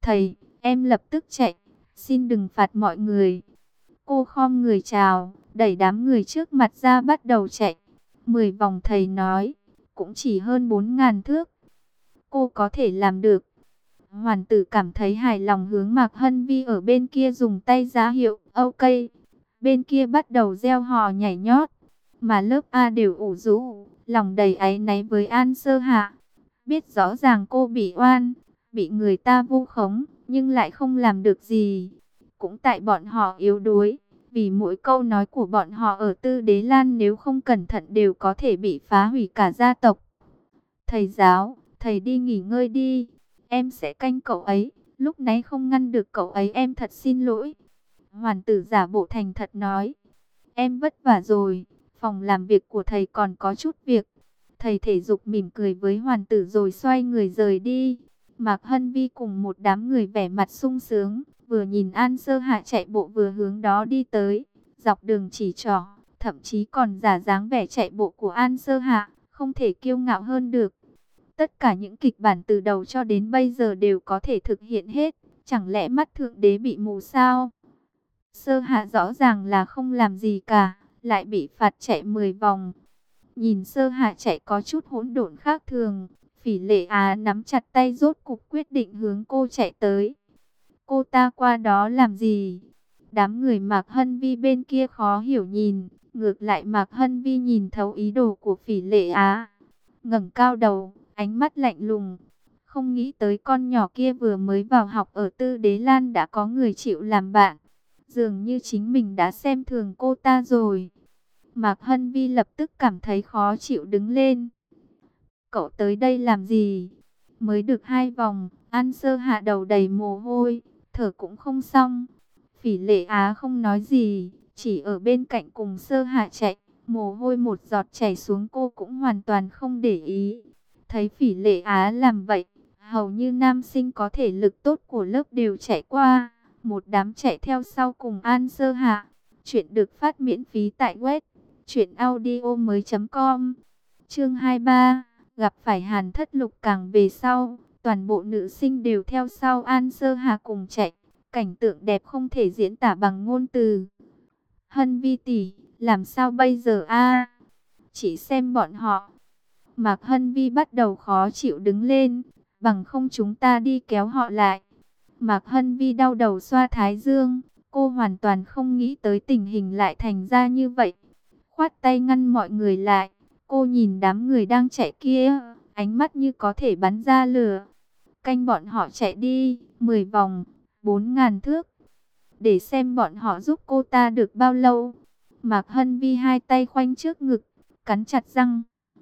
Thầy, em lập tức chạy, xin đừng phạt mọi người. Cô khom người chào, đẩy đám người trước mặt ra bắt đầu chạy. 10 vòng thầy nói, cũng chỉ hơn 4.000 thước. Cô có thể làm được. Hoàn tử cảm thấy hài lòng hướng Mạc Hân Vi ở bên kia dùng tay giá hiệu, ok. Bên kia bắt đầu reo hò nhảy nhót. Mà lớp A đều ủ rũ, lòng đầy áy náy với An Sơ Hạ. Biết rõ ràng cô bị oan, bị người ta vu khống, nhưng lại không làm được gì. Cũng tại bọn họ yếu đuối, vì mỗi câu nói của bọn họ ở Tư Đế Lan nếu không cẩn thận đều có thể bị phá hủy cả gia tộc. Thầy giáo, thầy đi nghỉ ngơi đi, em sẽ canh cậu ấy, lúc nãy không ngăn được cậu ấy em thật xin lỗi. Hoàn tử giả bộ thành thật nói, em vất vả rồi, phòng làm việc của thầy còn có chút việc. Thầy thể dục mỉm cười với hoàn tử rồi xoay người rời đi. Mạc Hân Vi cùng một đám người vẻ mặt sung sướng, vừa nhìn An Sơ Hạ chạy bộ vừa hướng đó đi tới, dọc đường chỉ trỏ, thậm chí còn giả dáng vẻ chạy bộ của An Sơ Hạ, không thể kiêu ngạo hơn được. Tất cả những kịch bản từ đầu cho đến bây giờ đều có thể thực hiện hết, chẳng lẽ mắt thượng đế bị mù sao? Sơ Hạ rõ ràng là không làm gì cả, lại bị phạt chạy 10 vòng. Nhìn Sơ Hạ chạy có chút hỗn độn khác thường, Phỉ Lệ Á nắm chặt tay rốt cục quyết định hướng cô chạy tới. Cô ta qua đó làm gì? Đám người Mạc Hân Vi bên kia khó hiểu nhìn, ngược lại Mạc Hân Vi nhìn thấu ý đồ của Phỉ Lệ Á. Ngẩng cao đầu, ánh mắt lạnh lùng. Không nghĩ tới con nhỏ kia vừa mới vào học ở Tư Đế Lan đã có người chịu làm bạn. Dường như chính mình đã xem thường cô ta rồi. Mạc Hân Vi lập tức cảm thấy khó chịu đứng lên. Cậu tới đây làm gì? Mới được 2 vòng, An Sơ Hạ đầu đầy mồ hôi, thở cũng không xong. Phỉ Lệ Á không nói gì, chỉ ở bên cạnh cùng Sơ Hạ chạy. Mồ hôi một giọt chảy xuống cô cũng hoàn toàn không để ý. Thấy Phỉ Lệ Á làm vậy, hầu như nam sinh có thể lực tốt của lớp đều chạy qua. Một đám chạy theo sau cùng An Sơ Hạ. Chuyện được phát miễn phí tại web truyệnaudiomoi.com. Chương 23, gặp phải Hàn Thất Lục. Càng về sau, toàn bộ nữ sinh đều theo sau An Sơ Hà cùng chạy, cảnh tượng đẹp không thể diễn tả bằng ngôn từ. Hân Vi tỷ, làm sao bây giờ a? Chỉ xem bọn họ. Mạc Hân Vi bắt đầu khó chịu đứng lên, bằng không chúng ta đi kéo họ lại. Mạc Hân Vi đau đầu xoa thái dương, cô hoàn toàn không nghĩ tới tình hình lại thành ra như vậy. Khoát tay ngăn mọi người lại, cô nhìn đám người đang chạy kia, ánh mắt như có thể bắn ra lửa. Canh bọn họ chạy đi, 10 vòng, 4.000 thước. Để xem bọn họ giúp cô ta được bao lâu. Mạc Hân Vi hai tay khoanh trước ngực, cắn chặt răng.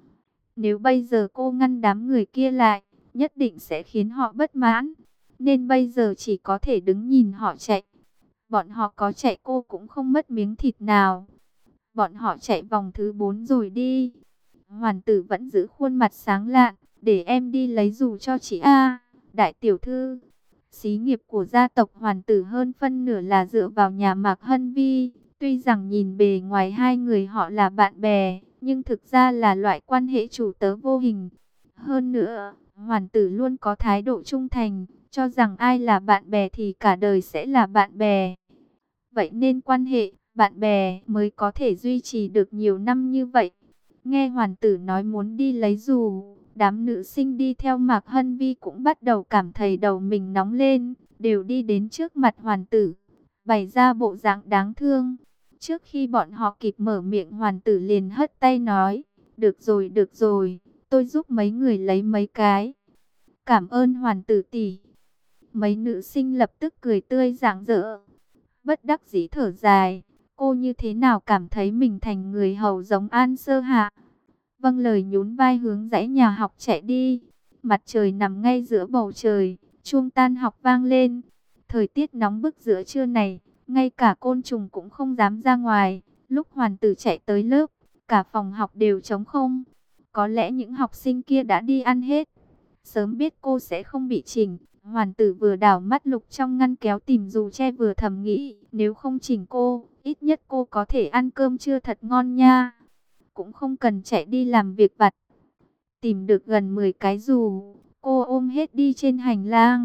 Nếu bây giờ cô ngăn đám người kia lại, nhất định sẽ khiến họ bất mãn. Nên bây giờ chỉ có thể đứng nhìn họ chạy. Bọn họ có chạy cô cũng không mất miếng thịt nào. Bọn họ chạy vòng thứ 4 rồi đi. Hoàn tử vẫn giữ khuôn mặt sáng lạn. Để em đi lấy dù cho chị A. Đại tiểu thư. Xí nghiệp của gia tộc Hoàn tử hơn phân nửa là dựa vào nhà Mạc Hân Vi. Tuy rằng nhìn bề ngoài hai người họ là bạn bè, nhưng thực ra là loại quan hệ chủ tớ vô hình. Hơn nữa, Hoàn tử luôn có thái độ trung thành, cho rằng ai là bạn bè thì cả đời sẽ là bạn bè. Vậy nên quan hệ bạn bè mới có thể duy trì được nhiều năm như vậy. Nghe Hoàn tử nói muốn đi lấy dù, đám nữ sinh đi theo Mạc Hân Vi cũng bắt đầu cảm thấy đầu mình nóng lên, đều đi đến trước mặt Hoàn tử, bày ra bộ dạng đáng thương. Trước khi bọn họ kịp mở miệng, Hoàn tử liền hất tay nói, được rồi, tôi giúp mấy người lấy mấy cái. Cảm ơn Hoàn tử tỷ. Mấy nữ sinh lập tức cười tươi rạng rỡ. Bất đắc dĩ thở dài, cô như thế nào cảm thấy mình thành người hầu giống An Sơ Hạ. Vâng lời nhún vai hướng dãy nhà học chạy đi. Mặt trời nằm ngay giữa bầu trời, chuông tan học vang lên. Thời tiết nóng bức giữa trưa này, ngay cả côn trùng cũng không dám ra ngoài. Lúc Hoàn tử chạy tới lớp, cả phòng học đều trống không. Có lẽ những học sinh kia đã đi ăn hết. Sớm biết cô sẽ không bị chỉnh, Hoàn tử vừa đảo mắt lục trong ngăn kéo tìm dù che vừa thầm nghĩ, nếu không chỉnh cô, ít nhất cô có thể ăn cơm trưa thật ngon nha. Cũng không cần chạy đi làm việc vặt. Tìm được gần 10 cái dù, cô ôm hết đi trên hành lang.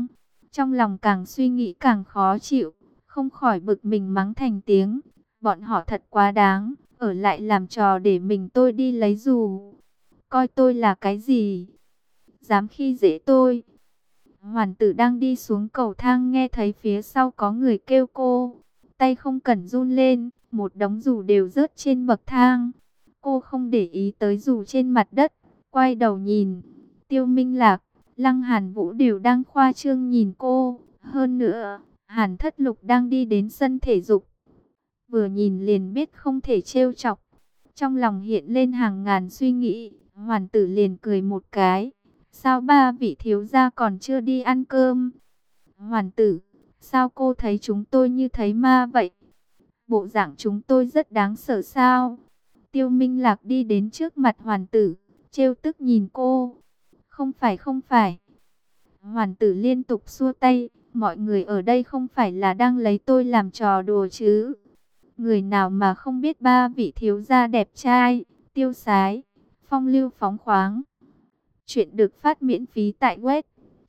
Trong lòng càng suy nghĩ càng khó chịu, không khỏi bực mình mắng thành tiếng. Bọn họ thật quá đáng, ở lại làm trò để mình tôi đi lấy dù. Coi tôi là cái gì? Dám khi dễ tôi. Hoàn tử đang đi xuống cầu thang nghe thấy phía sau có người kêu cô. Tay không cẩn run lên, một đống dù đều rớt trên bậc thang. Cô không để ý tới dù trên mặt đất, quay đầu nhìn. Tiêu Minh Lạc, Lăng Hàn Vũ đều đang khoa trương nhìn cô. Hơn nữa, Hàn Thất Lục đang đi đến sân thể dục. Vừa nhìn liền biết không thể trêu chọc. Trong lòng hiện lên hàng ngàn suy nghĩ, Hoàn tử liền cười một cái. Sao ba vị thiếu gia còn chưa đi ăn cơm? Hoàn tử, sao cô thấy chúng tôi như thấy ma vậy? Bộ dạng chúng tôi rất đáng sợ sao? Tiêu Minh Lạc đi đến trước mặt Hoàn tử, trêu tức nhìn cô. Không phải không phải. Hoàn tử liên tục xua tay, mọi người ở đây không phải là đang lấy tôi làm trò đùa chứ? Người nào mà không biết ba vị thiếu gia đẹp trai, tiêu sái, phong lưu phóng khoáng. Chuyện được phát miễn phí tại web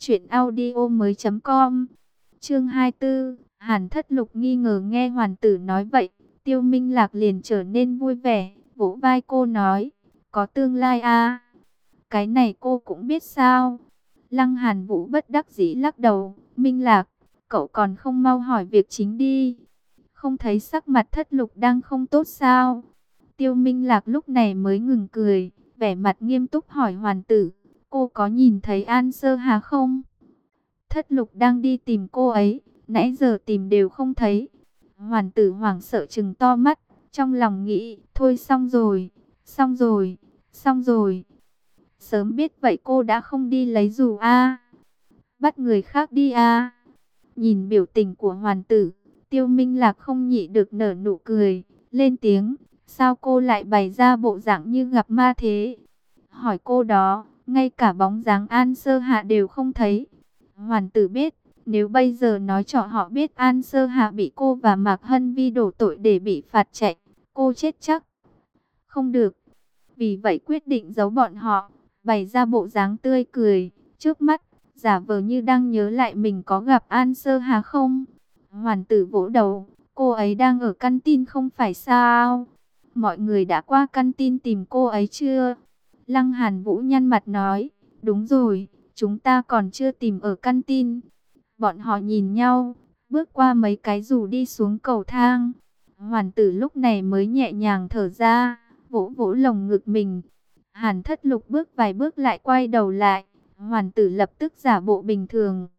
truyệnaudiomoi.com. Chương 24, Hàn Thất Lục nghi ngờ nghe Hoàn tử nói vậy, Tiêu Minh Lạc liền trở nên vui vẻ, vỗ vai cô nói, có tương lai à? Cái này cô cũng biết sao? Lăng Hàn Vũ bất đắc dĩ lắc đầu, Minh Lạc, cậu còn không mau hỏi việc chính đi. Không thấy sắc mặt Thất Lục đang không tốt sao? Tiêu Minh Lạc lúc này mới ngừng cười, vẻ mặt nghiêm túc hỏi Hoàn tử, cô có nhìn thấy An Sơ Hà không? Thất Lục đang đi tìm cô ấy, nãy giờ tìm đều không thấy. Hoàn tử hoảng sợ trừng to mắt, trong lòng nghĩ, thôi xong rồi, xong rồi, xong rồi. Sớm biết vậy cô đã không đi lấy dù a, bắt người khác đi a. Nhìn biểu tình của Hoàn tử, Tiêu Minh Lạc không nhịn được nở nụ cười, lên tiếng, sao cô lại bày ra bộ dạng như gặp ma thế? Hỏi cô đó, ngay cả bóng dáng An Sơ Hạ đều không thấy. Hoàn tử biết, nếu bây giờ nói cho họ biết An Sơ Hạ bị cô và Mạc Hân Vi đổ tội để bị phạt chạy, cô chết chắc. Không được. Vì vậy quyết định giấu bọn họ, bày ra bộ dáng tươi cười, trước mắt, giả vờ như đang nhớ lại mình có gặp An Sơ Hà không. Hoàn tử vỗ đầu, cô ấy đang ở căn tin không phải sao? Mọi người đã qua căn tin tìm cô ấy chưa? Lăng Hàn Vũ nhăn mặt nói, đúng rồi, chúng ta còn chưa tìm ở căn tin. Bọn họ nhìn nhau, bước qua mấy cái dù đi xuống cầu thang. Hoàn tử lúc này mới nhẹ nhàng thở ra, vỗ vỗ lồng ngực mình. Hàn Thất Lục bước vài bước lại quay đầu lại, Hoàn tử lập tức giả bộ bình thường.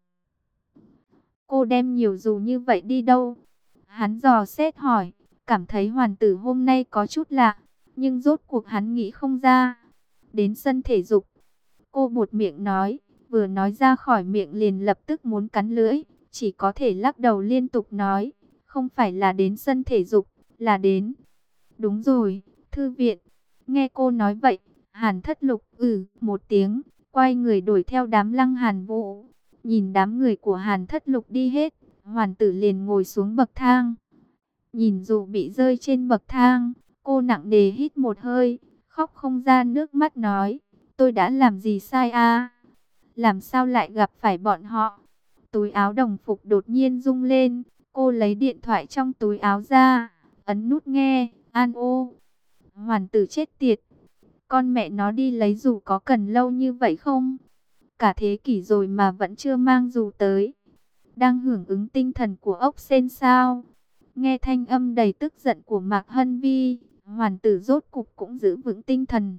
Cô đem nhiều dù như vậy đi đâu? Hắn dò xét hỏi, cảm thấy Hoàn tử hôm nay có chút lạ, nhưng rốt cuộc hắn nghĩ không ra. Đến sân thể dục, cô buột miệng nói, vừa nói ra khỏi miệng liền lập tức muốn cắn lưỡi, chỉ có thể lắc đầu liên tục nói, không phải là đến sân thể dục, là đến. Đúng rồi, thư viện. Nghe cô nói vậy, Hàn Thất Lục một tiếng, quay người đuổi theo đám Lăng Hàn Vũ. Nhìn đám người của Hàn Thất Lục đi hết, Hoàn tử liền ngồi xuống bậc thang. Nhìn dù bị rơi trên bậc thang, cô nặng nề hít một hơi, khóc không ra nước mắt nói, tôi đã làm gì sai à? Làm sao lại gặp phải bọn họ? Túi áo đồng phục đột nhiên rung lên, cô lấy điện thoại trong túi áo ra, ấn nút nghe, an ô. Hoàn tử chết tiệt, con mẹ nó đi lấy dù có cần lâu như vậy không? Cả thế kỷ rồi mà vẫn chưa mang dù tới. Đang hưởng ứng tinh thần của ốc sên sao? Nghe thanh âm đầy tức giận của Mạc Hân Vi, Hoàn tử rốt cục cũng giữ vững tinh thần.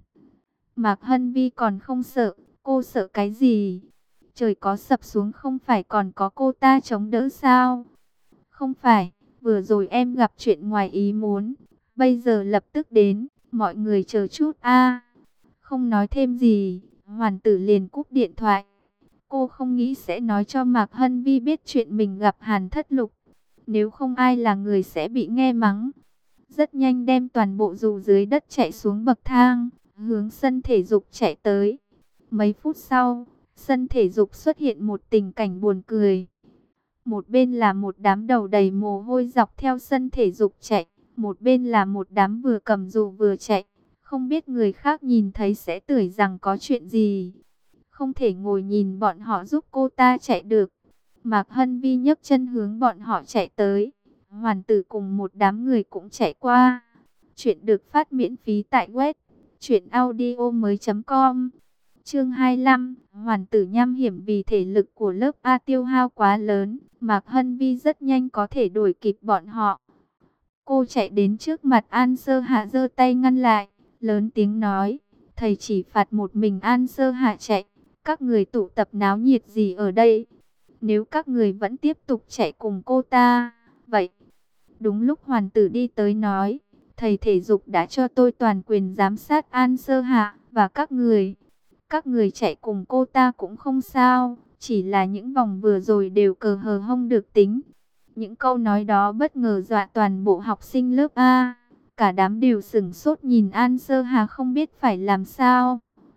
Mạc Hân Vi còn không sợ, cô sợ cái gì? Trời có sập xuống không phải còn có cô ta chống đỡ sao? Không phải, vừa rồi em gặp chuyện ngoài ý muốn, bây giờ lập tức đến, mọi người chờ chút a. Không nói thêm gì, Hoàn tử liền cúp điện thoại. Cô không nghĩ sẽ nói cho Mạc Hân Vi biết chuyện mình gặp Hàn Thất Lục. Nếu không ai là người sẽ bị nghe mắng. Rất nhanh đem toàn bộ dù dưới đất chạy xuống bậc thang, hướng sân thể dục chạy tới. Mấy phút sau, sân thể dục xuất hiện một tình cảnh buồn cười. Một bên là một đám đầu đầy mồ hôi dọc theo sân thể dục chạy, một bên là một đám vừa cầm dù vừa chạy. Không biết người khác nhìn thấy sẽ tưởng rằng có chuyện gì. Không thể ngồi nhìn bọn họ giúp cô ta chạy được. Mạc Hân Vi nhấc chân hướng bọn họ chạy tới. Hoàn tử cùng một đám người cũng chạy qua. Chuyện được phát miễn phí tại web truyệnaudiomoi.com. Chương 25, Hoàn tử nham hiểm vì thể lực của lớp A tiêu hao quá lớn, Mạc Hân Vi rất nhanh có thể đuổi kịp bọn họ. Cô chạy đến trước mặt An Sơ Hạ giơ tay ngăn lại, lớn tiếng nói, thầy chỉ phạt một mình An Sơ Hạ chạy, các người tụ tập náo nhiệt gì ở đây? Nếu các người vẫn tiếp tục chạy cùng cô ta, vậy. Đúng lúc Hoàn tử đi tới nói, thầy thể dục đã cho tôi toàn quyền giám sát An Sơ Hạ và các người. Các người chạy cùng cô ta cũng không sao, chỉ là những vòng vừa rồi đều cờ hờ hông được tính. Những câu nói đó bất ngờ dọa toàn bộ học sinh lớp A. Cả đám đều sửng sốt nhìn An Sơ Hà không biết phải làm sao.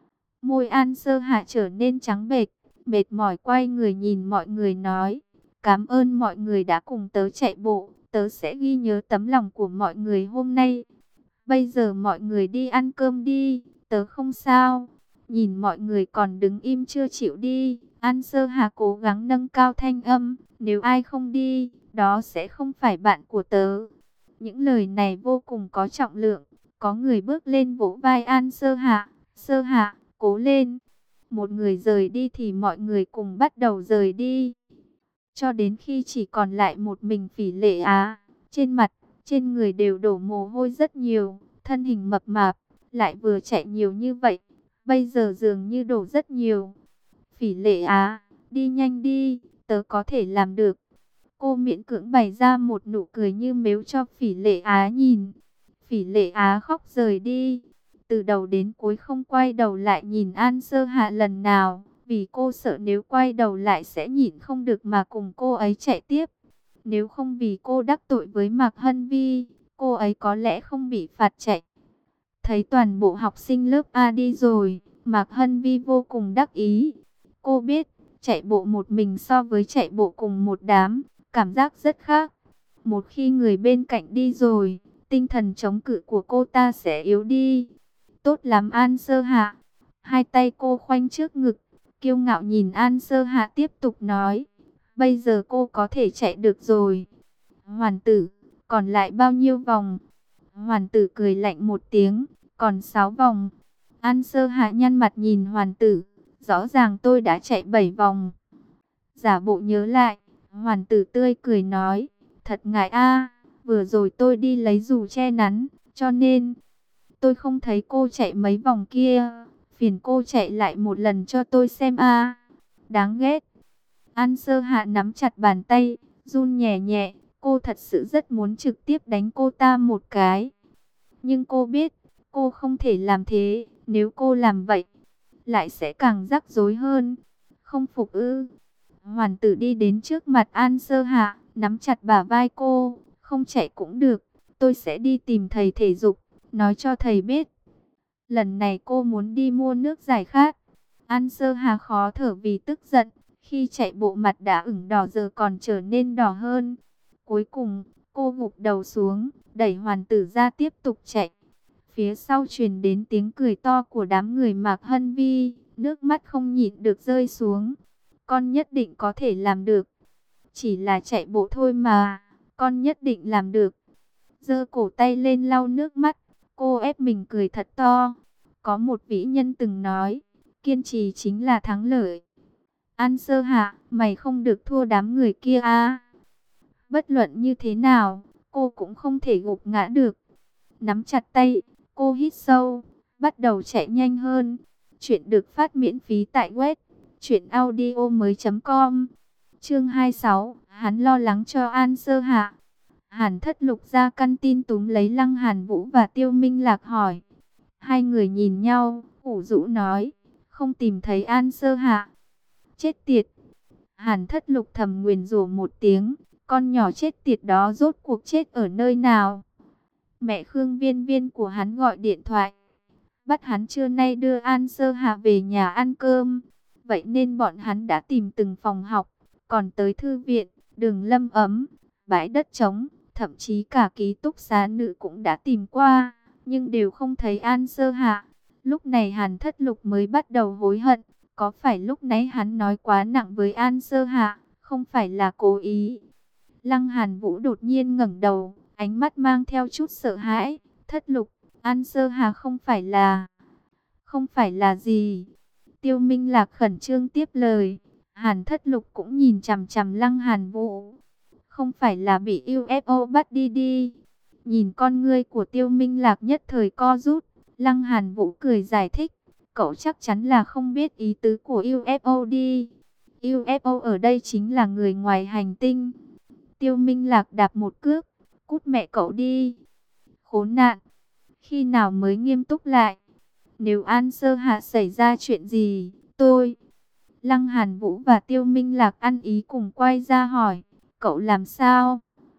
Môi An Sơ Hà trở nên trắng bệch, mệt mỏi quay người nhìn mọi người nói. Cảm ơn mọi người đã cùng tớ chạy bộ, tớ sẽ ghi nhớ tấm lòng của mọi người hôm nay. Bây giờ mọi người đi ăn cơm đi, tớ không sao. Nhìn mọi người còn đứng im chưa chịu đi, An Sơ Hà cố gắng nâng cao thanh âm, nếu ai không đi, đó sẽ không phải bạn của tớ. Những lời này vô cùng có trọng lượng, có người bước lên vỗ vai An Sơ Hà, cố lên. Một người rời đi thì mọi người cùng bắt đầu rời đi. Cho đến khi chỉ còn lại một mình Phỉ Lệ Á, trên mặt, trên người đều đổ mồ hôi rất nhiều, thân hình mập mạp, lại vừa chạy nhiều như vậy. Bây giờ dường như đổ rất nhiều. Phỉ Lệ Á, đi nhanh đi, tớ có thể làm được. Cô miễn cưỡng bày ra một nụ cười như mếu cho Phỉ Lệ Á nhìn. Phỉ Lệ Á khóc rời đi. Từ đầu đến cuối không quay đầu lại nhìn An Sơ Hạ lần nào. Vì cô sợ nếu quay đầu lại sẽ nhịn không được mà cùng cô ấy chạy tiếp. Nếu không vì cô đắc tội với Mạc Hân Vi, cô ấy có lẽ không bị phạt chạy. Thấy toàn bộ học sinh lớp A đi rồi, Mạc Hân Vi vô cùng đắc ý. Cô biết, chạy bộ một mình so với chạy bộ cùng một đám, cảm giác rất khác. Một khi người bên cạnh đi rồi, tinh thần chống cự của cô ta sẽ yếu đi. Tốt lắm An Sơ Hạ. Hai tay cô khoanh trước ngực, kiêu ngạo nhìn An Sơ Hạ tiếp tục nói. Bây giờ cô có thể chạy được rồi. Hoàn tử, còn lại bao nhiêu vòng? Hoàn tử cười lạnh một tiếng, còn 6 vòng. An Sơ Hạ nhăn mặt nhìn Hoàn tử, rõ ràng tôi đã chạy 7 vòng. Giả bộ nhớ lại, Hoàn tử tươi cười nói, thật ngại a, vừa rồi tôi đi lấy dù che nắng, cho nên tôi không thấy cô chạy mấy vòng kia, phiền cô chạy lại một lần cho tôi xem a. Đáng ghét. An Sơ Hạ nắm chặt bàn tay, run nhẹ nhẹ, cô thật sự rất muốn trực tiếp đánh cô ta một cái. Nhưng cô biết, cô không thể làm thế, nếu cô làm vậy, lại sẽ càng rắc rối hơn. Không phục ư? Hoàn tử đi đến trước mặt An Sơ Hạ, nắm chặt bả vai cô, không chạy cũng được, tôi sẽ đi tìm thầy thể dục, nói cho thầy biết. Lần này cô muốn đi mua nước giải khát. An Sơ Hạ khó thở vì tức giận, khi chạy bộ mặt đã ửng đỏ giờ còn trở nên đỏ hơn. Cuối cùng, cô gục đầu xuống, đẩy Hoàn tử ra tiếp tục chạy. Phía sau truyền đến tiếng cười to của đám người Mạc Hân Vi, nước mắt không nhịn được rơi xuống. Con nhất định có thể làm được. Chỉ là chạy bộ thôi mà, con nhất định làm được. Giơ cổ tay lên lau nước mắt, cô ép mình cười thật to. Có một vĩ nhân từng nói, kiên trì chính là thắng lợi. An Sơ Hạ, mày không được thua đám người kia à. Bất luận như thế nào, cô cũng không thể gục ngã được. Nắm chặt tay, cô hít sâu, bắt đầu chạy nhanh hơn. Chuyện được phát miễn phí tại web truyệnaudiomoi.com. Chương 26, hắn lo lắng cho An Sơ Hạ. Hàn Thất Lục ra căn tin túm lấy Lăng Hàn Vũ và Tiêu Minh Lạc hỏi. Hai người nhìn nhau, ủ rũ nói, không tìm thấy An Sơ Hạ. Chết tiệt. Hàn Thất Lục thầm nguyền rủa một tiếng, con nhỏ chết tiệt đó rốt cuộc chết ở nơi nào? Mẹ Khương Viên Viên của hắn gọi điện thoại, bắt hắn trưa nay đưa An Sơ Hạ về nhà ăn cơm. Vậy nên bọn hắn đã tìm từng phòng học, còn tới thư viện, đường Lâm Ấm, bãi đất trống, thậm chí cả ký túc xá nữ cũng đã tìm qua, nhưng đều không thấy An Sơ Hạ. Lúc này Hàn Thất Lục mới bắt đầu hối hận, có phải lúc nãy hắn nói quá nặng với An Sơ Hạ, không phải là cố ý. Lăng Hàn Vũ đột nhiên ngẩng đầu, ánh mắt mang theo chút sợ hãi. Thất Lục, An Sơ Hà không phải là gì? Tiêu Minh Lạc khẩn trương tiếp lời. Hàn Thất Lục cũng nhìn chằm chằm Lăng Hàn Vũ. Không phải là bị UFO bắt đi đi. Nhìn con ngươi của Tiêu Minh Lạc nhất thời co rút. Lăng Hàn Vũ cười giải thích. Cậu chắc chắn là không biết ý tứ của UFO đi. UFO ở đây chính là người ngoài hành tinh. Tiêu Minh Lạc đạp một cước. Cút mẹ cậu đi. Khốn nạn. Khi nào mới nghiêm túc lại? Nếu An Sơ Hạ xảy ra chuyện gì, tôi... Lăng Hàn Vũ và Tiêu Minh Lạc ăn ý cùng quay ra hỏi, cậu làm sao?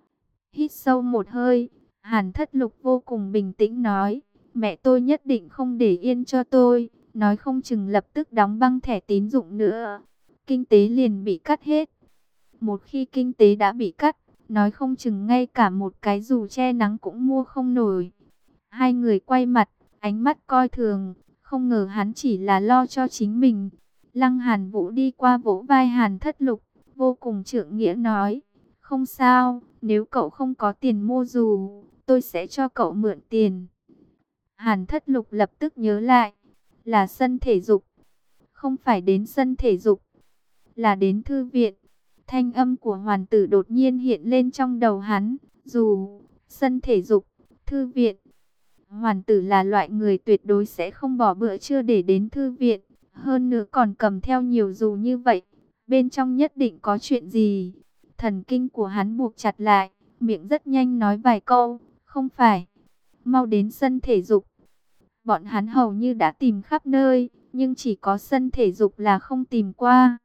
Hít sâu một hơi, Hàn Thất Lục vô cùng bình tĩnh nói, mẹ tôi nhất định không để yên cho tôi, nói không chừng lập tức đóng băng thẻ tín dụng nữa. Kinh tế liền bị cắt hết. Một khi kinh tế đã bị cắt, nói không chừng ngay cả một cái dù che nắng cũng mua không nổi. Hai người quay mặt, ánh mắt coi thường, không ngờ hắn chỉ là lo cho chính mình. Lăng Hàn Vũ đi qua vỗ vai Hàn Thất Lục, vô cùng trượng nghĩa nói, không sao, nếu cậu không có tiền mua dù, tôi sẽ cho cậu mượn tiền. Hàn Thất Lục lập tức nhớ lại, là sân thể dục, không phải đến sân thể dục, là đến thư viện. Thanh âm của hoàn tử đột nhiên hiện lên trong đầu hắn, dù, sân thể dục, thư viện. Hoàn tử là loại người tuyệt đối sẽ không bỏ bữa trưa để đến thư viện, hơn nữa còn cầm theo nhiều dù như vậy, bên trong nhất định có chuyện gì. Thần kinh của hắn buộc chặt lại, miệng rất nhanh nói vài câu, không phải, mau đến sân thể dục. Bọn hắn hầu như đã tìm khắp nơi, nhưng chỉ có sân thể dục là không tìm qua.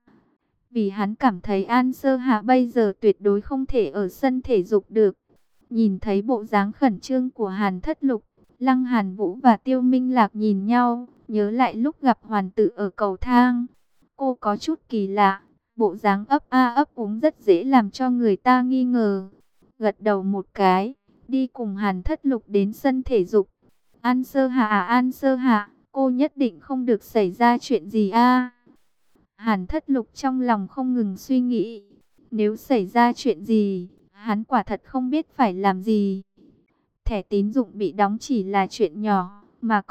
Vì hắn cảm thấy An Sơ Hạ bây giờ tuyệt đối không thể ở sân thể dục được. Nhìn thấy bộ dáng khẩn trương của Hàn Thất Lục, Lăng Hàn Vũ và Tiêu Minh Lạc nhìn nhau, nhớ lại lúc gặp hoàn tử ở cầu thang. Cô có chút kỳ lạ, bộ dáng ấp a ấp úng rất dễ làm cho người ta nghi ngờ. Gật đầu một cái, đi cùng Hàn Thất Lục đến sân thể dục. An Sơ Hạ à, An Sơ Hạ, cô nhất định không được xảy ra chuyện gì a. Hàn Thất Lục trong lòng không ngừng suy nghĩ, nếu xảy ra chuyện gì, hắn quả thật không biết phải làm gì. Thẻ tín dụng bị đóng chỉ là chuyện nhỏ, mà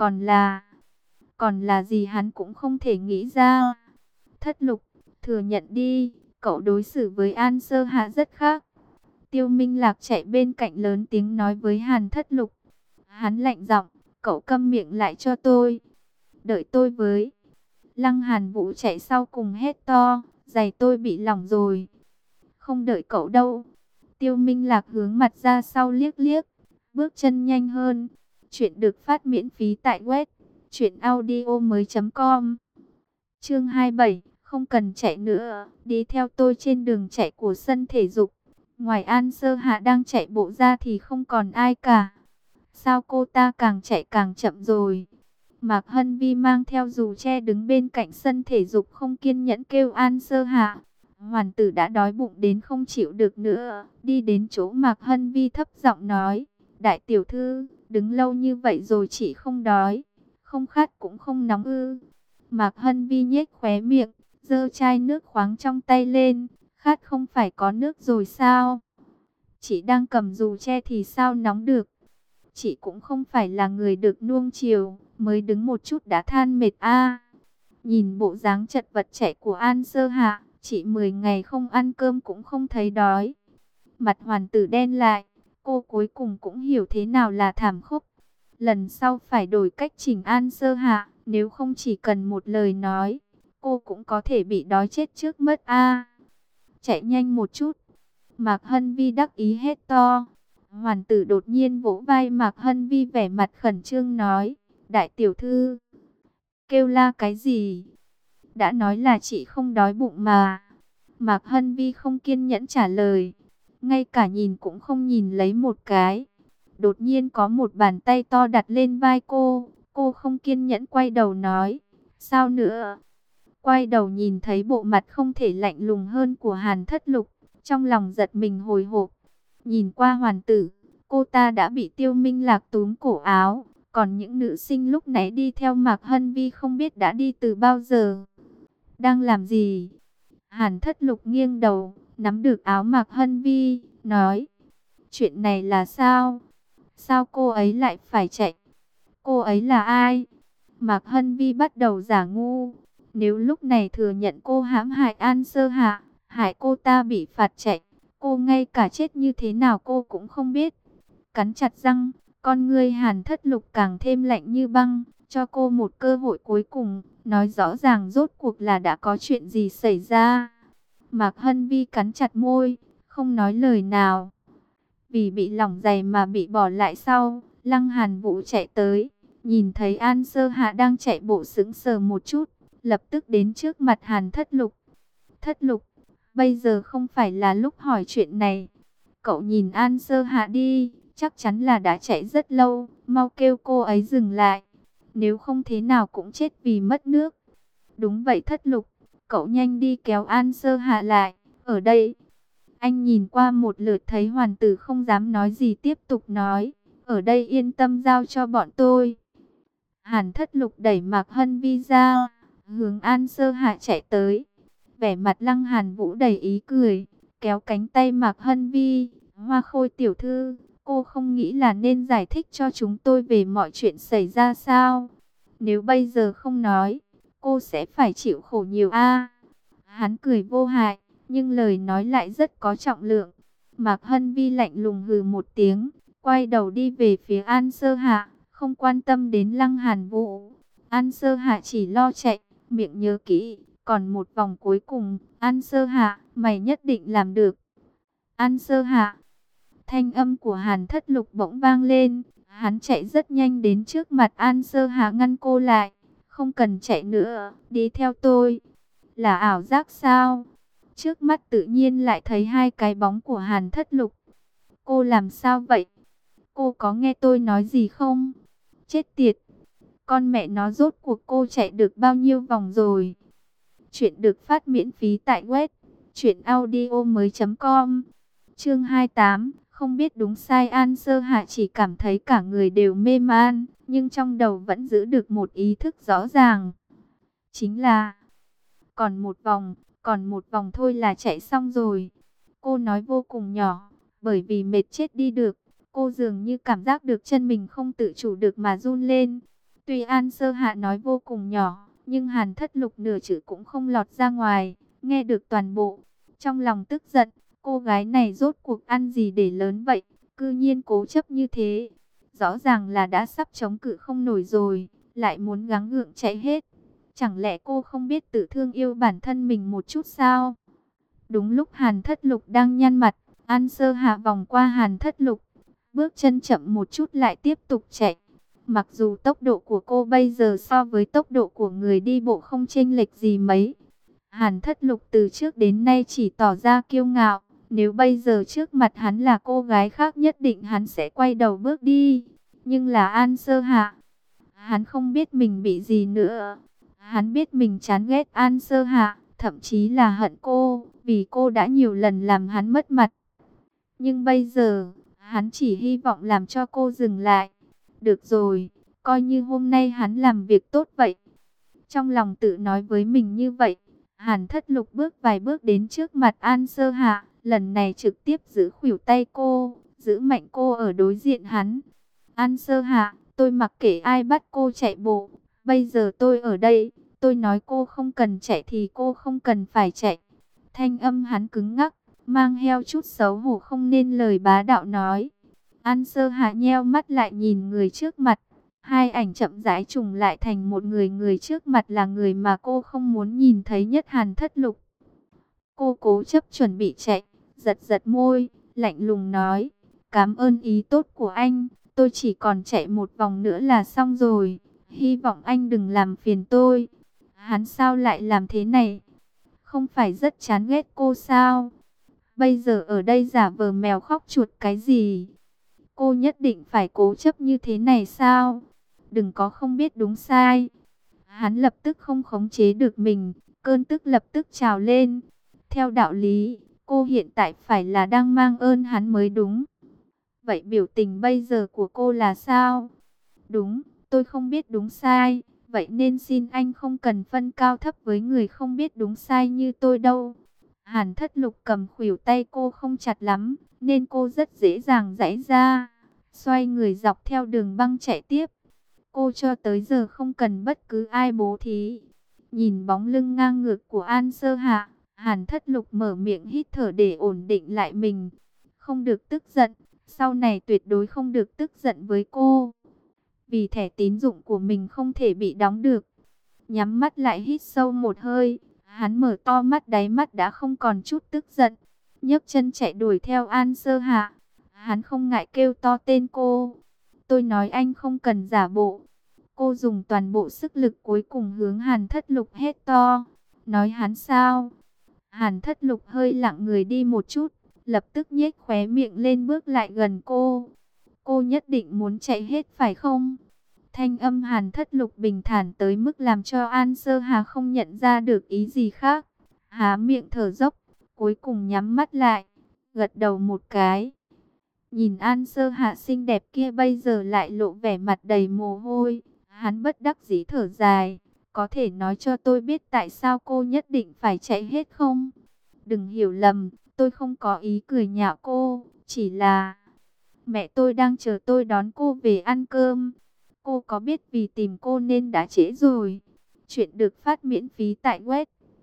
còn là gì hắn cũng không thể nghĩ ra. Thất Lục, thừa nhận đi, cậu đối xử với An Sơ Hạ rất khác. Tiêu Minh Lạc chạy bên cạnh lớn tiếng nói với Hàn Thất Lục. Hắn lạnh giọng, cậu câm miệng lại cho tôi. Đợi tôi với. Lăng Hàn Vũ chạy sau cùng hét to, giày tôi bị lỏng rồi. Không đợi cậu đâu. Tiêu Minh Lạc hướng mặt ra sau liếc liếc, bước chân nhanh hơn. Chuyện được phát miễn phí tại web truyệnaudiomoi.com. Chương 27, không cần chạy nữa, đi theo tôi trên đường chạy của sân thể dục. Ngoài An Sơ Hạ đang chạy bộ ra thì không còn ai cả. Sao cô ta càng chạy càng chậm rồi? Mạc Hân Vi mang theo dù che đứng bên cạnh sân thể dục không kiên nhẫn kêu An Sơ Hạ. Hoàn tử đã đói bụng đến không chịu được nữa, đi đến chỗ Mạc Hân Vi thấp giọng nói, đại tiểu thư, đứng lâu như vậy rồi chị không đói, không khát cũng không nóng ư. Mạc Hân Vi nhếch khóe miệng, giơ chai nước khoáng trong tay lên, khát không phải có nước rồi sao? Chị đang cầm dù che thì sao nóng được? Chị cũng không phải là người được nuông chiều, mới đứng một chút đã than mệt a. Nhìn bộ dáng chật vật chạy của An Sơ Hạ, chị 10 ngày không ăn cơm cũng không thấy đói. Mặt hoàn tử đen lại, cô cuối cùng cũng hiểu thế nào là thảm khốc. Lần sau phải đổi cách chỉnh An Sơ Hạ, nếu không chỉ cần một lời nói, cô cũng có thể bị đói chết trước mất a. Chạy nhanh một chút. Mạc Hân Vi đắc ý hét to. Hoàn tử đột nhiên vỗ vai Mạc Hân Vi vẻ mặt khẩn trương nói, đại tiểu thư, kêu la cái gì? Đã nói là chị không đói bụng mà. Mạc Hân Vi không kiên nhẫn trả lời, ngay cả nhìn cũng không nhìn lấy một cái. Đột nhiên có một bàn tay to đặt lên vai cô không kiên nhẫn quay đầu nói, sao nữa? Quay đầu nhìn thấy bộ mặt không thể lạnh lùng hơn của Hàn Thất Lục, trong lòng giật mình hồi hộp. Nhìn qua hoàn tử, cô ta đã bị Tiêu Minh Lạc túm cổ áo, còn những nữ sinh lúc nãy đi theo Mạc Hân Vi không biết đã đi từ bao giờ. Đang làm gì? Hàn Thất Lục nghiêng đầu, nắm được áo Mạc Hân Vi, nói: chuyện này là sao? Sao cô ấy lại phải chạy? Cô ấy là ai? Mạc Hân Vi bắt đầu giả ngu. Nếu lúc này thừa nhận cô hãm hại An Sơ Hạ, hại cô ta bị phạt chạy, cô ngay cả chết như thế nào cô cũng không biết. Cắn chặt răng, con ngươi Hàn Thất Lục càng thêm lạnh như băng, cho cô một cơ hội cuối cùng, nói rõ ràng rốt cuộc là đã có chuyện gì xảy ra. Mạc Hân Vi cắn chặt môi, không nói lời nào. Vì bị lỏng giày mà bị bỏ lại sau, Lăng Hàn Vũ chạy tới, nhìn thấy An Sơ Hạ đang chạy bộ sững sờ một chút, lập tức đến trước mặt Hàn Thất Lục. Thất Lục, bây giờ không phải là lúc hỏi chuyện này. Cậu nhìn An Sơ Hạ đi, chắc chắn là đã chạy rất lâu, mau kêu cô ấy dừng lại. Nếu không thế nào cũng chết vì mất nước. Đúng vậy Thất Lục, cậu nhanh đi kéo An Sơ Hạ lại, ở đây. Anh nhìn qua một lượt thấy hoàn tử không dám nói gì, tiếp tục nói, ở đây yên tâm giao cho bọn tôi. Hàn Thất Lục đẩy Mạc Hân Vi ra, hướng An Sơ Hạ chạy tới. Vẻ mặt Lăng Hàn Vũ đầy ý cười, kéo cánh tay Mạc Hân Vi. Hoa Khôi tiểu thư, cô không nghĩ là nên giải thích cho chúng tôi về mọi chuyện xảy ra sao? Nếu bây giờ không nói, cô sẽ phải chịu khổ nhiều a. Hắn cười vô hại, nhưng lời nói lại rất có trọng lượng. Mạc Hân Vi lạnh lùng hừ một tiếng, quay đầu đi về phía An Sơ Hạ, không quan tâm đến Lăng Hàn Vũ. An Sơ Hạ chỉ lo chạy, miệng nhớ kỹ, còn một vòng cuối cùng. An Sơ Hạ, mày nhất định làm được. An Sơ Hạ. Thanh âm của Hàn Thất Lục bỗng vang lên, hắn chạy rất nhanh đến trước mặt An Sơ Hạ ngăn cô lại. Không cần chạy nữa, đi theo tôi. Là ảo giác sao? Trước mắt tự nhiên lại thấy hai cái bóng của Hàn Thất Lục. Cô làm sao vậy? Cô có nghe tôi nói gì không? Chết tiệt! Con mẹ nó, rốt cuộc cô chạy được bao nhiêu vòng rồi? Chuyện được phát miễn phí tại web truyệnaudiomoi.com. Chương 28, không biết đúng sai. An Sơ Hạ chỉ cảm thấy cả người đều mê man, nhưng trong đầu vẫn giữ được một ý thức rõ ràng. Chính là còn một vòng thôi là chạy xong rồi. Cô nói vô cùng nhỏ, bởi vì mệt chết đi được. Cô dường như cảm giác được chân mình không tự chủ được mà run lên. Tuy An Sơ Hạ nói vô cùng nhỏ, nhưng Hàn Thất Lục nửa chữ cũng không lọt ra ngoài, nghe được toàn bộ. Trong lòng tức giận, cô gái này rốt cuộc ăn gì để lớn vậy, cư nhiên cố chấp như thế. Rõ ràng là đã sắp chống cự không nổi rồi, lại muốn gắng gượng chạy hết. Chẳng lẽ cô không biết tự thương yêu bản thân mình một chút sao? Đúng lúc Hàn Thất Lục đang nhăn mặt, An Sơ Hạ vòng qua Hàn Thất Lục, bước chân chậm một chút lại tiếp tục chạy. Mặc dù tốc độ của cô bây giờ so với tốc độ của người đi bộ không chênh lệch gì mấy. Hàn Thất Lục từ trước đến nay chỉ tỏ ra kiêu ngạo. Nếu bây giờ trước mặt hắn là cô gái khác, nhất định hắn sẽ quay đầu bước đi. Nhưng là An Sơ Hạ, hắn không biết mình bị gì nữa. Hắn biết mình chán ghét An Sơ Hạ, thậm chí là hận cô, vì cô đã nhiều lần làm hắn mất mặt. Nhưng bây giờ, hắn chỉ hy vọng làm cho cô dừng lại. Được rồi, coi như hôm nay hắn làm việc tốt vậy. Trong lòng tự nói với mình như vậy, Hàn Thất Lục bước vài bước đến trước mặt An Sơ Hạ, lần này trực tiếp giữ khuỷu tay cô, giữ mạnh cô ở đối diện hắn. An Sơ Hạ, tôi mặc kệ ai bắt cô chạy bộ, bây giờ tôi ở đây, tôi nói cô không cần chạy thì cô không cần phải chạy. Thanh âm hắn cứng ngắc, mang theo chút xấu hổ không nên lời bá đạo nói. An Sơ Hạ nheo mắt lại nhìn người trước mặt. Hai ảnh chậm rãi trùng lại thành một người, người trước mặt là người mà cô không muốn nhìn thấy nhất, Hàn Thất Lục. Cô cố chấp chuẩn bị chạy, giật giật môi, lạnh lùng nói, cảm ơn ý tốt của anh, tôi chỉ còn chạy một vòng nữa là xong rồi, hy vọng anh đừng làm phiền tôi. Hắn sao lại làm thế này? Không phải rất chán ghét cô sao? Bây giờ ở đây giả vờ mèo khóc chuột cái gì? Cô nhất định phải cố chấp như thế này sao? Đừng có không biết đúng sai. Hắn lập tức không khống chế được mình, cơn tức lập tức trào lên. Theo đạo lý, cô hiện tại phải là đang mang ơn hắn mới đúng. Vậy biểu tình bây giờ của cô là sao? Đúng, tôi không biết đúng sai, vậy nên xin anh không cần phân cao thấp với người không biết đúng sai như tôi đâu. Hàn Thất Lục cầm khuỷu tay cô không chặt lắm, nên cô rất dễ dàng giãy ra, xoay người dọc theo đường băng chạy tiếp. Cô cho tới giờ không cần bất cứ ai bố thí. Nhìn bóng lưng ngang ngược của An Sơ Hạ, Hàn Thất Lục mở miệng hít thở để ổn định lại mình. Không được tức giận, sau này tuyệt đối không được tức giận với cô. Vì thẻ tín dụng của mình không thể bị đóng được. Nhắm mắt lại hít sâu một hơi, hắn mở to mắt, đáy mắt đã không còn chút tức giận. Nhấc chân chạy đuổi theo An Sơ Hạ. Hắn không ngại kêu to tên cô. Tôi nói anh không cần giả bộ. Cô dùng toàn bộ sức lực cuối cùng hướng Hàn Thất Lục hét to. Nói hắn sao? Hàn Thất Lục hơi lặng người đi một chút, lập tức nhếch khóe miệng lên bước lại gần cô. Cô nhất định muốn chạy hết phải không? Thanh âm Hàn Thất Lục bình thản tới mức làm cho An Sơ Hà không nhận ra được ý gì khác. Há miệng thở dốc, cuối cùng nhắm mắt lại, gật đầu một cái. Nhìn An Sơ Hạ xinh đẹp kia bây giờ lại lộ vẻ mặt đầy mồ hôi, hắn bất đắc dĩ thở dài. Có thể nói cho tôi biết tại sao cô nhất định phải chạy hết không? Đừng hiểu lầm, tôi không có ý cười nhạo cô, chỉ là mẹ tôi đang chờ tôi đón cô về ăn cơm. Cô có biết vì tìm cô nên đã trễ rồi. Chuyện được phát miễn phí tại web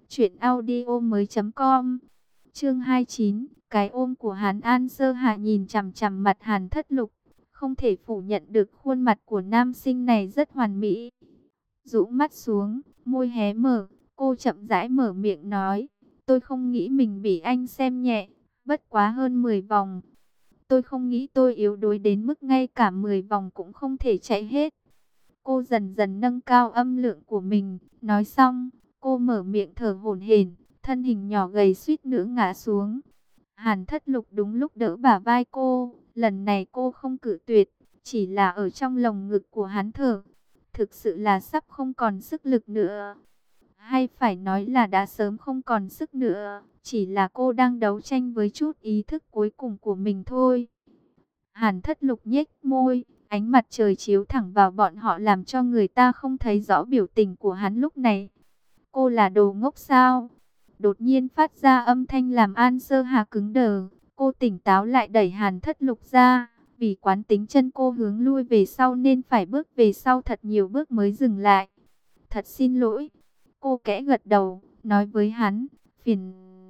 truyệnaudiomoi.com. Chương 29, cái ôm của hắn. An Sơ Hạ nhìn chằm chằm mặt Hàn Thất Lục, không thể phủ nhận được khuôn mặt của nam sinh này rất hoàn mỹ. Rũ mắt xuống, môi hé mở, cô chậm rãi mở miệng nói, tôi không nghĩ mình bị anh xem nhẹ, bất quá hơn 10 vòng. Tôi không nghĩ tôi yếu đuối đến mức ngay cả 10 vòng cũng không thể chạy hết. Cô dần dần nâng cao âm lượng của mình, nói xong, cô mở miệng thở hổn hển, thân hình nhỏ gầy suýt nữa ngã xuống. Hàn Thất Lục đúng lúc đỡ bả vai cô, lần này cô không cự tuyệt, chỉ là ở trong lồng ngực của hắn thở. Thực sự là sắp không còn sức lực nữa. Hay phải nói là đã sớm không còn sức nữa, chỉ là cô đang đấu tranh với chút ý thức cuối cùng của mình thôi. Hàn Thất Lục nhếch môi, ánh mặt trời chiếu thẳng vào bọn họ làm cho người ta không thấy rõ biểu tình của hắn lúc này. Cô là đồ ngốc sao? Đột nhiên phát ra âm thanh làm An Sơ Hà cứng đờ. Cô tỉnh táo lại đẩy Hàn Thất Lục ra. Vì quán tính chân cô hướng lui về sau nên phải bước về sau thật nhiều bước mới dừng lại. Thật xin lỗi. Cô kẽ gật đầu, nói với hắn, phiền.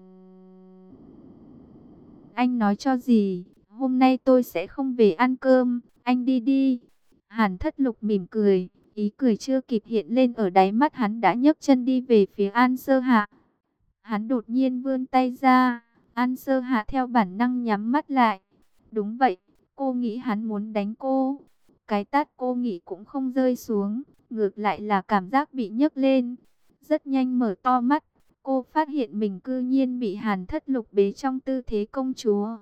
Anh nói cho gì? Hôm nay tôi sẽ không về ăn cơm, anh đi đi. Hàn Thất Lục mỉm cười, ý cười chưa kịp hiện lên ở đáy mắt hắn đã nhấc chân đi về phía An Sơ Hạ. Hắn đột nhiên vươn tay ra, An Sơ Hạ theo bản năng nhắm mắt lại. Đúng vậy, cô nghĩ hắn muốn đánh cô. Cái tát cô nghĩ cũng không rơi xuống, ngược lại là cảm giác bị nhấc lên. Rất nhanh mở to mắt, cô phát hiện mình cư nhiên bị Hàn Thất Lục bế trong tư thế công chúa.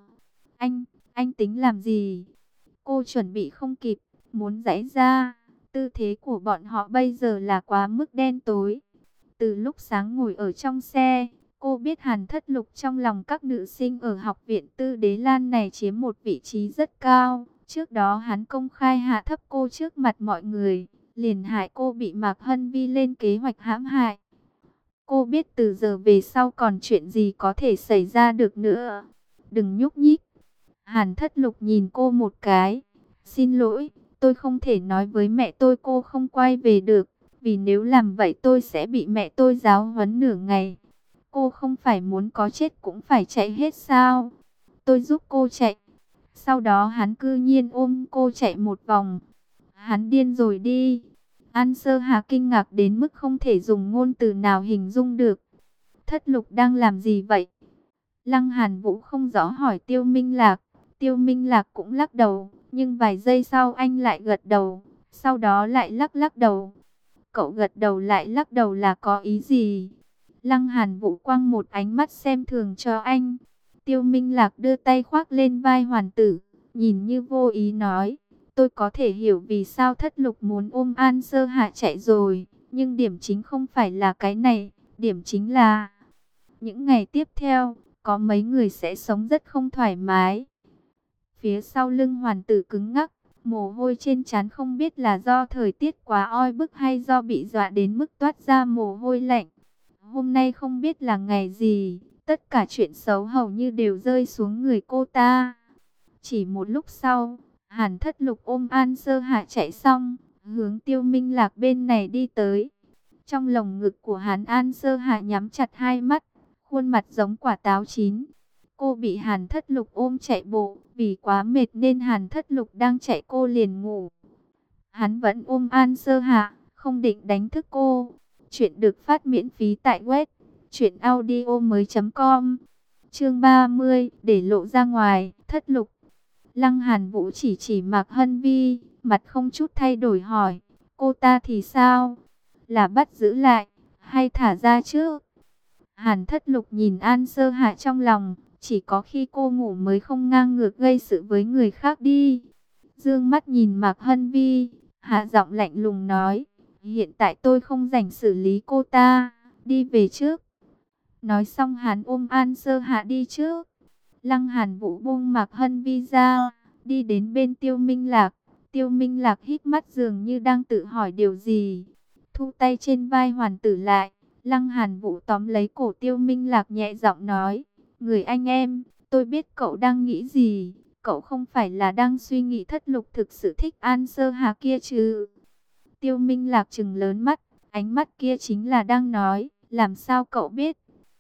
Anh tính làm gì? Cô chuẩn bị không kịp, muốn giãy ra. Tư thế của bọn họ bây giờ là quá mức đen tối. Từ lúc sáng ngồi ở trong xe, cô biết Hàn Thất Lục trong lòng các nữ sinh ở học viện Tư Đế Lan này chiếm một vị trí rất cao. Trước đó hắn công khai hạ thấp cô trước mặt mọi người, liền hại cô bị Mạc Hân Vi lên kế hoạch hãm hại. Cô biết từ giờ về sau còn chuyện gì có thể xảy ra được nữa. Đừng nhúc nhích. Hàn Thất Lục nhìn cô một cái. Xin lỗi, tôi không thể nói với mẹ tôi cô không quay về được. Vì nếu làm vậy tôi sẽ bị mẹ tôi giáo huấn nửa ngày. Cô không phải muốn có chết cũng phải chạy hết sao? Tôi giúp cô chạy. Sau đó hắn cư nhiên ôm cô chạy một vòng. Hắn điên rồi đi. An Sơ Hà kinh ngạc đến mức không thể dùng ngôn từ nào hình dung được. Thất Lục đang làm gì vậy? Lăng Hàn Vũ không rõ hỏi Tiêu Minh Lạc. Tiêu Minh Lạc cũng lắc đầu, nhưng vài giây sau anh lại gật đầu, sau đó lại lắc đầu. Cậu gật đầu lại lắc đầu là có ý gì? Lăng Hàn Vũ quăng một ánh mắt xem thường cho anh. Tiêu Minh Lạc đưa tay khoác lên vai Hoàn Tử, nhìn như vô ý nói, tôi có thể hiểu vì sao Thất Lục muốn ôm An Sơ Hạ chạy rồi, nhưng điểm chính không phải là cái này, điểm chính là những ngày tiếp theo, có mấy người sẽ sống rất không thoải mái. Phía sau lưng Hoàn Tử cứng ngắc, mồ hôi trên trán không biết là do thời tiết quá oi bức hay do bị dọa đến mức toát ra mồ hôi lạnh. Hôm nay không biết là ngày gì, Tất cả chuyện xấu hầu như đều rơi xuống người cô ta. Chỉ một lúc sau, Hàn Thất Lục ôm An Sơ Hạ chạy xong, hướng Tiêu Minh Lạc bên này đi tới. Trong lồng ngực của hắn, An Sơ Hạ nhắm chặt hai mắt, khuôn mặt giống quả táo chín. Cô bị Hàn Thất Lục ôm chạy bộ, vì quá mệt nên Hàn Thất Lục đang chạy cô liền ngủ. Hắn vẫn ôm An Sơ Hạ, không định đánh thức cô. Chuyện được phát miễn phí tại web truyệnaudiomoi.com. Chương 30, để lộ ra ngoài, Thất Lục. Lăng Hàn Vũ chỉ Mạc Hân Vi, mặt không chút thay đổi hỏi, cô ta thì sao? Là bắt giữ lại, hay thả ra trước? Hàn Thất Lục nhìn An Sơ Hạ trong lòng, chỉ có khi cô ngủ mới không ngang ngược gây sự với người khác đi. Dương mắt nhìn Mạc Hân Vi, hạ giọng lạnh lùng nói, hiện tại tôi không rảnh xử lý cô ta, đi về trước. Nói xong hắn ôm An Sơ Hạ đi trước. Lăng Hàn Vũ buông Mạc Hân Vi ra, đi đến bên Tiêu Minh Lạc. Tiêu Minh Lạc hít mắt dường như đang tự hỏi điều gì. Thu tay trên vai hoàn tử lại, Lăng Hàn Vũ tóm lấy cổ Tiêu Minh Lạc nhẹ giọng nói, người anh em, tôi biết cậu đang nghĩ gì. Cậu không phải là đang suy nghĩ Thất Lục thực sự thích An Sơ Hà kia chứ? Tiêu Minh Lạc trừng lớn mắt, ánh mắt kia chính là đang nói, làm sao cậu biết?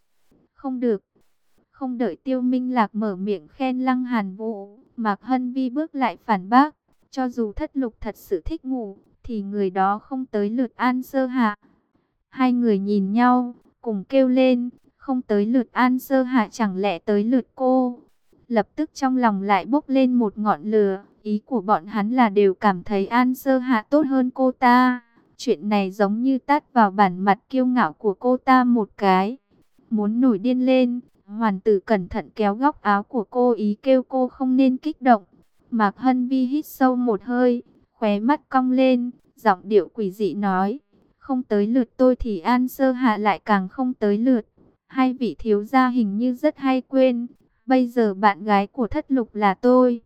Không được. Không đợi Tiêu Minh Lạc mở miệng khen Lăng Hàn Vũ, Mạc Hân Vi bước lại phản bác, cho dù Thất Lục thật sự thích ngủ, thì người đó không tới lượt An Sơ Hạ. Hai người nhìn nhau, cùng kêu lên, không tới lượt An Sơ Hạ chẳng lẽ tới lượt cô? Lập tức trong lòng lại bốc lên một ngọn lửa, ý của bọn hắn là đều cảm thấy An Sơ Hạ tốt hơn cô ta. Chuyện này giống như tát vào bản mặt kiêu ngạo của cô ta một cái. Muốn nổi điên lên, Hoàn tử cẩn thận kéo góc áo của cô, ý kêu cô không nên kích động. Mạc Hân Vi hít sâu một hơi, khóe mắt cong lên, giọng điệu quỷ dị nói, không tới lượt tôi thì An Sơ Hạ lại càng không tới lượt. Hai vị thiếu gia hình như rất hay quên, bây giờ bạn gái của Thất Lục là tôi.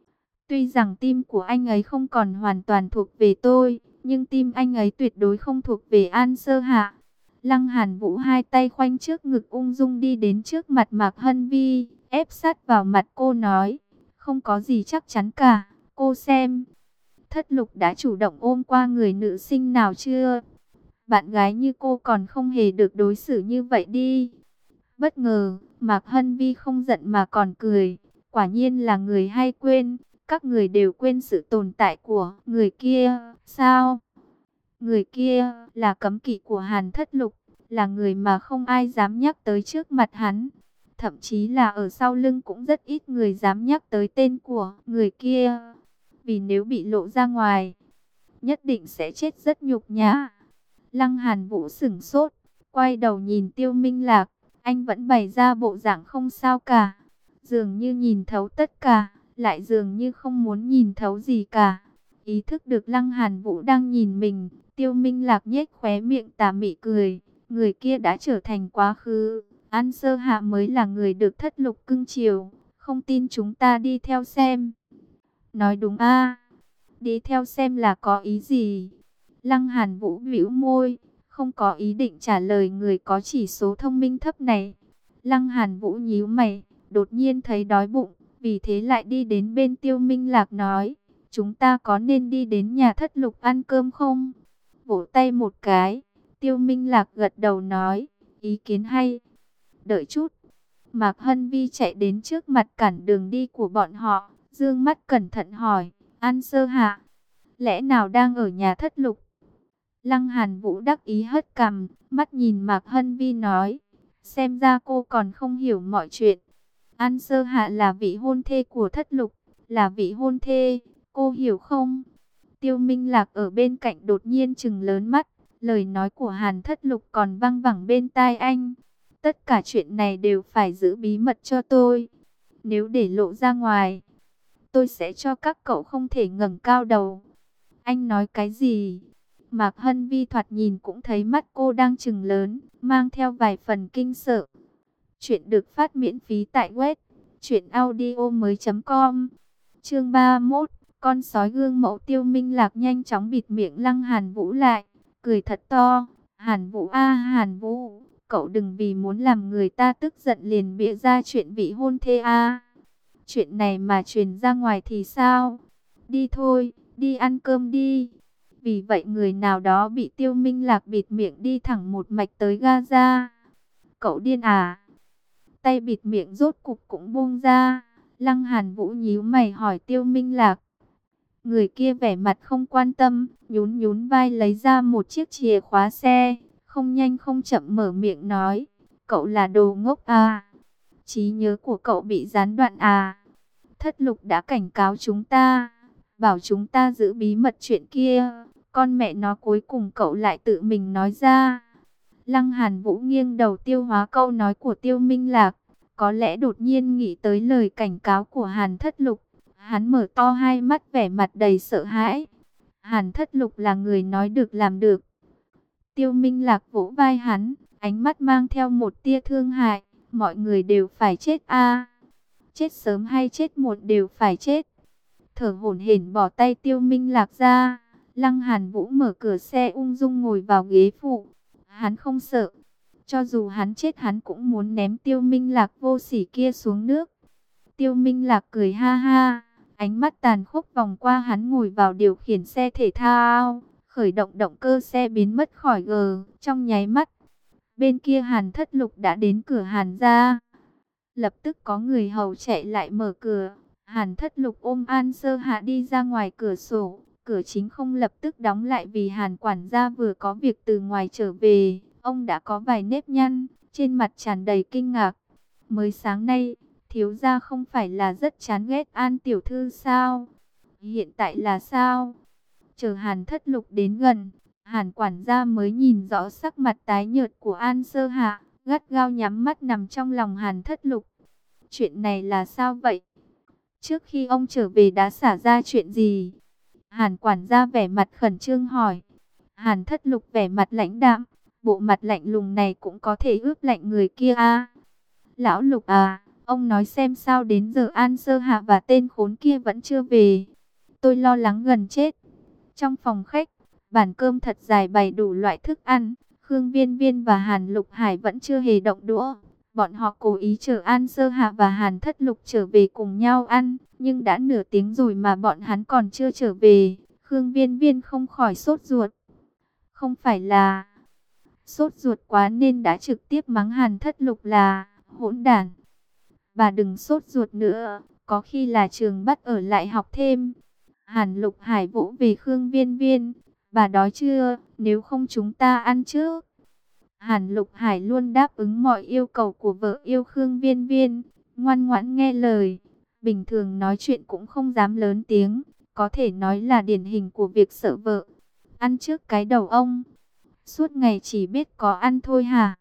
Tuy rằng tim của anh ấy không còn hoàn toàn thuộc về tôi, nhưng tim anh ấy tuyệt đối không thuộc về An Sơ Hạ. Lăng Hàn Vũ hai tay khoanh trước ngực ung dung đi đến trước mặt Mạc Hân Vi, ép sát vào mặt cô nói, không có gì chắc chắn cả, cô xem. Thất Lục đã chủ động ôm qua người nữ sinh nào chưa? Bạn gái như cô còn không hề được đối xử như vậy đi. Bất ngờ, Mạc Hân Vi không giận mà còn cười, quả nhiên là người hay quên, các người đều quên sự tồn tại của người kia, sao? Người kia là cấm kỵ của Hàn Thất Lục, là người mà không ai dám nhắc tới trước mặt hắn. Thậm chí là ở sau lưng cũng rất ít người dám nhắc tới tên của người kia. Vì nếu bị lộ ra ngoài, nhất định sẽ chết rất nhục nhã. Lăng Hàn Vũ sửng sốt, quay đầu nhìn Tiêu Minh Lạc, anh vẫn bày ra bộ dạng không sao cả. Dường như nhìn thấu tất cả, lại dường như không muốn nhìn thấu gì cả. Ý thức được Lăng Hàn Vũ đang nhìn mình, Tiêu Minh Lạc nhếch khóe miệng tà mị cười. Người kia đã trở thành quá khứ, An Sơ Hạ mới là người được Thất Lục cưng chiều. Không tin chúng ta đi theo xem. Nói đúng a. Đi theo xem là có ý gì? Lăng Hàn Vũ bĩu môi, không có ý định trả lời người có chỉ số thông minh thấp này. Lăng Hàn Vũ nhíu mày, đột nhiên thấy đói bụng, vì thế lại đi đến bên Tiêu Minh Lạc nói, chúng ta có nên đi đến nhà Thất Lục ăn cơm không? Vỗ tay một cái, Tiêu Minh Lạc gật đầu nói, ý kiến hay. Đợi chút. Mạc Hân Vi chạy đến trước mặt cản đường đi của bọn họ, dương mắt cẩn thận hỏi, An Sơ Hạ, lẽ nào đang ở nhà Thất Lục? Lăng Hàn Vũ đắc ý hất cằm, mắt nhìn Mạc Hân Vi nói, xem ra cô còn không hiểu mọi chuyện. An Sơ Hạ là vị hôn thê của Thất Lục, là vị hôn thê, cô hiểu không? Tiêu Minh Lạc ở bên cạnh đột nhiên trừng lớn mắt, lời nói của Hàn Thất Lục còn vang vẳng bên tai anh. Tất cả chuyện này đều phải giữ bí mật cho tôi. Nếu để lộ ra ngoài, tôi sẽ cho các cậu không thể ngẩng cao đầu. Anh nói cái gì? Mạc Hân Vi thoạt nhìn cũng thấy mắt cô đang trừng lớn, mang theo vài phần kinh sợ. Chuyện được phát miễn phí tại web truyệnaudiomoi.com. Chương 31, con sói gương mẫu. Tiêu Minh Lạc nhanh chóng bịt miệng Lăng Hàn Vũ lại, cười thật to. Hàn Vũ a, Hàn Vũ, cậu đừng vì muốn làm người ta tức giận liền bịa ra chuyện vị hôn thê a. Chuyện này mà truyền ra ngoài thì sao? Đi thôi, đi ăn cơm đi. Vì vậy người nào đó bị Tiêu Minh Lạc bịt miệng đi thẳng một mạch tới Gaza. Cậu điên à? Tay bịt miệng rốt cục cũng buông ra. Lăng Hàn Vũ nhíu mày hỏi Tiêu Minh Lạc. Người kia vẻ mặt không quan tâm, nhún nhún vai lấy ra một chiếc chìa khóa xe, không nhanh không chậm mở miệng nói, cậu là đồ ngốc à? Trí nhớ của cậu bị gián đoạn à? Thất Lục đã cảnh cáo chúng ta, bảo chúng ta giữ bí mật chuyện kia, con mẹ nó cuối cùng cậu lại tự mình nói ra. Lăng Hàn Vũ nghiêng đầu tiêu hóa câu nói của Tiêu Minh Lạc, có lẽ đột nhiên nghĩ tới lời cảnh cáo của Hàn Thất Lục. Hắn mở to hai mắt vẻ mặt đầy sợ hãi. Hàn Thất Lục là người nói được làm được. Tiêu Minh Lạc vỗ vai hắn, ánh mắt mang theo một tia thương hại. Mọi người đều phải chết a, chết sớm hay chết muộn đều phải chết. Thở hổn hển bỏ tay Tiêu Minh Lạc ra. Lăng Hàn Vũ mở cửa xe ung dung ngồi vào ghế phụ. Hắn không sợ. Cho dù hắn chết hắn cũng muốn ném Tiêu Minh Lạc vô sỉ kia xuống nước. Tiêu Minh Lạc cười ha ha. Ánh mắt tàn khốc vòng qua hắn ngồi vào điều khiển xe thể thao, khởi động động cơ xe biến mất khỏi trong nháy mắt. Bên kia Hàn Thất Lục đã đến cửa Hàn gia. Lập tức có người hầu chạy lại mở cửa. Hàn Thất Lục ôm An Sơ Hạ đi ra ngoài cửa sổ. Cửa chính không lập tức đóng lại vì Hàn quản gia vừa có việc từ ngoài trở về. Ông đã có vài nếp nhăn, trên mặt tràn đầy kinh ngạc. Mới sáng nay, thiếu gia không phải là rất chán ghét An tiểu thư sao? Hiện tại là sao? Chờ Hàn Thất Lục đến gần, Hàn quản gia mới nhìn rõ sắc mặt tái nhợt của An Sơ Hạ, gắt gao nhắm mắt nằm trong lòng Hàn Thất Lục. Chuyện này là sao vậy? Trước khi ông trở về đã xảy ra chuyện gì? Hàn quản gia vẻ mặt khẩn trương hỏi. Hàn Thất Lục vẻ mặt lãnh đạm, bộ mặt lạnh lùng này cũng có thể ướp lạnh người kia à? Lão Lục à, ông nói xem sao đến giờ An Sơ Hạ và tên khốn kia vẫn chưa về. Tôi lo lắng gần chết. Trong phòng khách, bàn cơm thật dài bày đủ loại thức ăn. Khương Viên Viên và Hàn Lục Hải vẫn chưa hề động đũa. Bọn họ cố ý chờ An Sơ Hạ và Hàn Thất Lục trở về cùng nhau ăn. Nhưng đã nửa tiếng rồi mà bọn hắn còn chưa trở về. Khương Viên Viên không khỏi sốt ruột. Không phải là sốt ruột quá nên đã trực tiếp mắng Hàn Thất Lục là hỗn đản. Bà đừng sốt ruột nữa, có khi là trường bắt ở lại học thêm. Hàn Lục Hải vỗ về Khương Viên Viên. Bà đói chưa? Nếu không chúng ta ăn trước. Hàn Lục Hải luôn đáp ứng mọi yêu cầu của vợ yêu Khương Viên Viên, ngoan ngoãn nghe lời. Bình thường nói chuyện cũng không dám lớn tiếng, có thể nói là điển hình của việc sợ vợ. Ăn trước cái đầu ông. Suốt ngày chỉ biết có ăn thôi hả?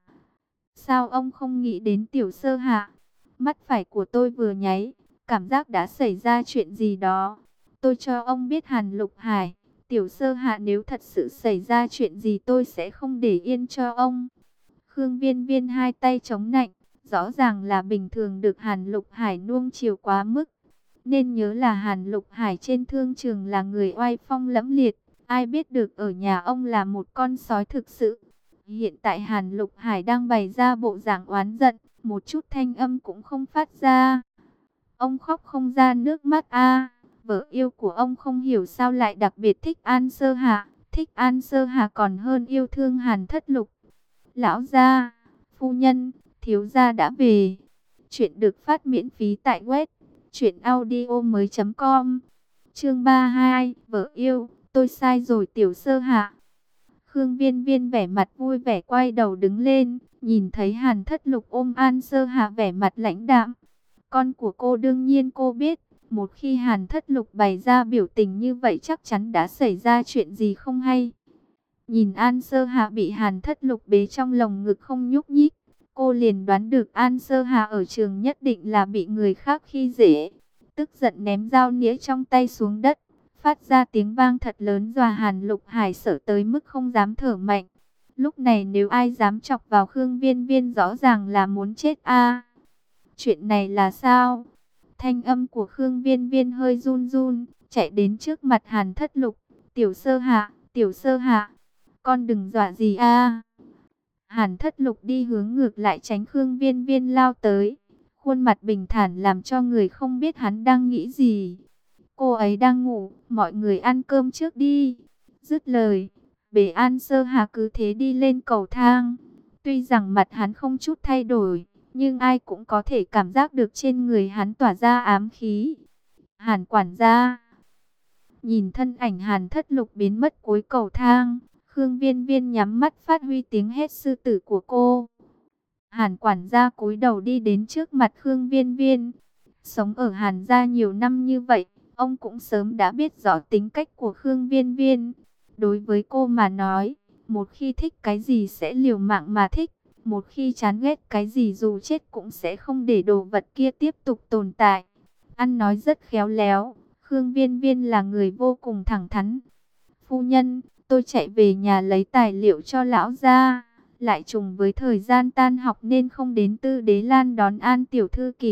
Sao ông không nghĩ đến Tiểu Sơ Hạ? Mắt phải của tôi vừa nháy, cảm giác đã xảy ra chuyện gì đó. Tôi cho ông biết Hàn Lục Hải, Tiểu Sơ Hạ nếu thật sự xảy ra chuyện gì tôi sẽ không để yên cho ông. Khương Viên Viên hai tay chống nạnh, rõ ràng là bình thường được Hàn Lục Hải nuông chiều quá mức. Nên nhớ là Hàn Lục Hải trên thương trường là người oai phong lẫm liệt, ai biết được ở nhà ông là một con sói thực sự. Hiện tại Hàn Lục Hải đang bày ra bộ dạng oán giận, một chút thanh âm cũng không phát ra. Ông khóc không ra nước mắt a. Vợ yêu của ông không hiểu sao lại đặc biệt thích An Sơ Hạ, thích An Sơ Hạ còn hơn yêu thương Hàn Thất Lục. Lão gia, phu nhân, thiếu gia đã về. Chuyện được phát miễn phí tại web truyệnaudiomoi.com. Chương 32, vợ yêu, tôi sai rồi Tiểu Sơ Hạ. Khương Viên Viên vẻ mặt vui vẻ quay đầu đứng lên, nhìn thấy Hàn Thất Lục ôm An Sơ Hạ vẻ mặt lãnh đạm. Con của cô đương nhiên cô biết, một khi Hàn Thất Lục bày ra biểu tình như vậy chắc chắn đã xảy ra chuyện gì không hay. Nhìn An Sơ Hạ bị Hàn Thất Lục bế trong lồng ngực không nhúc nhích, cô liền đoán được An Sơ Hạ ở trường nhất định là bị người khác khi dễ. Tức giận ném dao nĩa trong tay xuống đất, phát ra tiếng vang thật lớn dọa Hàn Lục Hải sợ tới mức không dám thở mạnh. Lúc này nếu ai dám chọc vào Khương Viên Viên rõ ràng là muốn chết a. Chuyện này là sao? Thanh âm của Khương Viên Viên hơi run run, chạy đến trước mặt Hàn Thất Lục. Tiểu Sơ Hạ, Tiểu Sơ Hạ, con đừng dọa gì a. Hàn Thất Lục đi hướng ngược lại tránh Khương Viên Viên lao tới. Khuôn mặt bình thản làm cho người không biết hắn đang nghĩ gì. Cô ấy đang ngủ, mọi người ăn cơm trước đi. Dứt lời, Bế An Sơ Hà cứ thế đi lên cầu thang. Tuy rằng mặt hắn không chút thay đổi, nhưng ai cũng có thể cảm giác được trên người hắn tỏa ra ám khí. Hàn quản gia. Nhìn thân ảnh Hàn Thất Lục biến mất cuối cầu thang, Khương Viên Viên nhắm mắt phát huy tiếng hét sư tử của cô. Hàn quản gia cúi đầu đi đến trước mặt Khương Viên Viên. Sống ở Hàn gia nhiều năm như vậy, ông cũng sớm đã biết rõ tính cách của Khương Viên Viên. Đối với cô mà nói, một khi thích cái gì sẽ liều mạng mà thích, một khi chán ghét cái gì dù chết cũng sẽ không để đồ vật kia tiếp tục tồn tại. Ăn nói rất khéo léo, Khương Viên Viên là người vô cùng thẳng thắn. Phu nhân, tôi chạy về nhà lấy tài liệu cho lão gia. Lại trùng với thời gian tan học nên không đến Tư Đế Lan đón An tiểu thư kịp.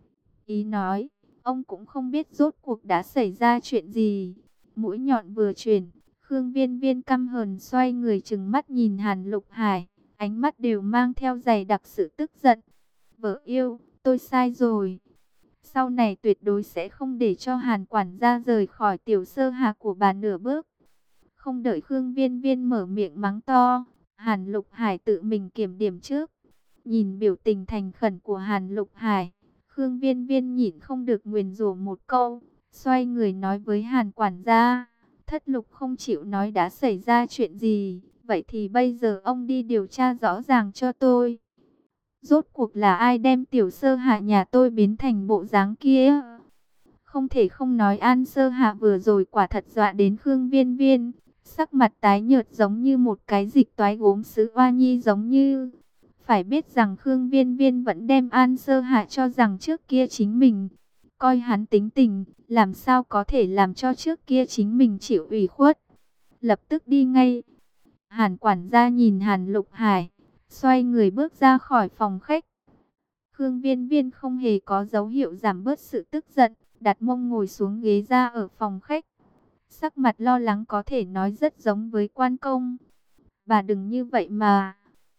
Ý nói, ông cũng không biết rốt cuộc đã xảy ra chuyện gì. Mũi nhọn vừa chuyển, Khương Viên Viên căm hờn xoay người trừng mắt nhìn Hàn Lục Hải. Ánh mắt đều mang theo dày đặc sự tức giận. Vợ yêu, tôi sai rồi. Sau này tuyệt đối sẽ không để cho Hàn quản gia rời khỏi tiểu sơ hà của bà nửa bước. Không đợi Khương Viên Viên mở miệng mắng to, Hàn Lục Hải tự mình kiểm điểm trước. Nhìn biểu tình thành khẩn của Hàn Lục Hải, Khương Viên Viên nhịn không được nguyền rủa một câu, xoay người nói với Hàn quản gia, Thất Lục không chịu nói đã xảy ra chuyện gì, vậy thì bây giờ ông đi điều tra rõ ràng cho tôi. Rốt cuộc là ai đem tiểu sơ hạ nhà tôi biến thành bộ dáng kia? Không thể không nói An Sơ Hạ vừa rồi quả thật dọa đến Khương Viên Viên. Sắc mặt tái nhợt giống như một cái dịch toái gốm sứ oa nhi giống như. Phải biết rằng Khương Viên Viên vẫn đem An Sơ Hạ cho rằng trước kia chính mình. Coi hắn tính tình, làm sao có thể làm cho trước kia chính mình chịu ủy khuất. Lập tức đi ngay. Hàn quản gia nhìn Hàn Lục Hải, xoay người bước ra khỏi phòng khách. Khương Viên Viên không hề có dấu hiệu giảm bớt sự tức giận, đặt mông ngồi xuống ghế ra ở phòng khách. Sắc mặt lo lắng có thể nói rất giống với quan công. Bà đừng như vậy mà.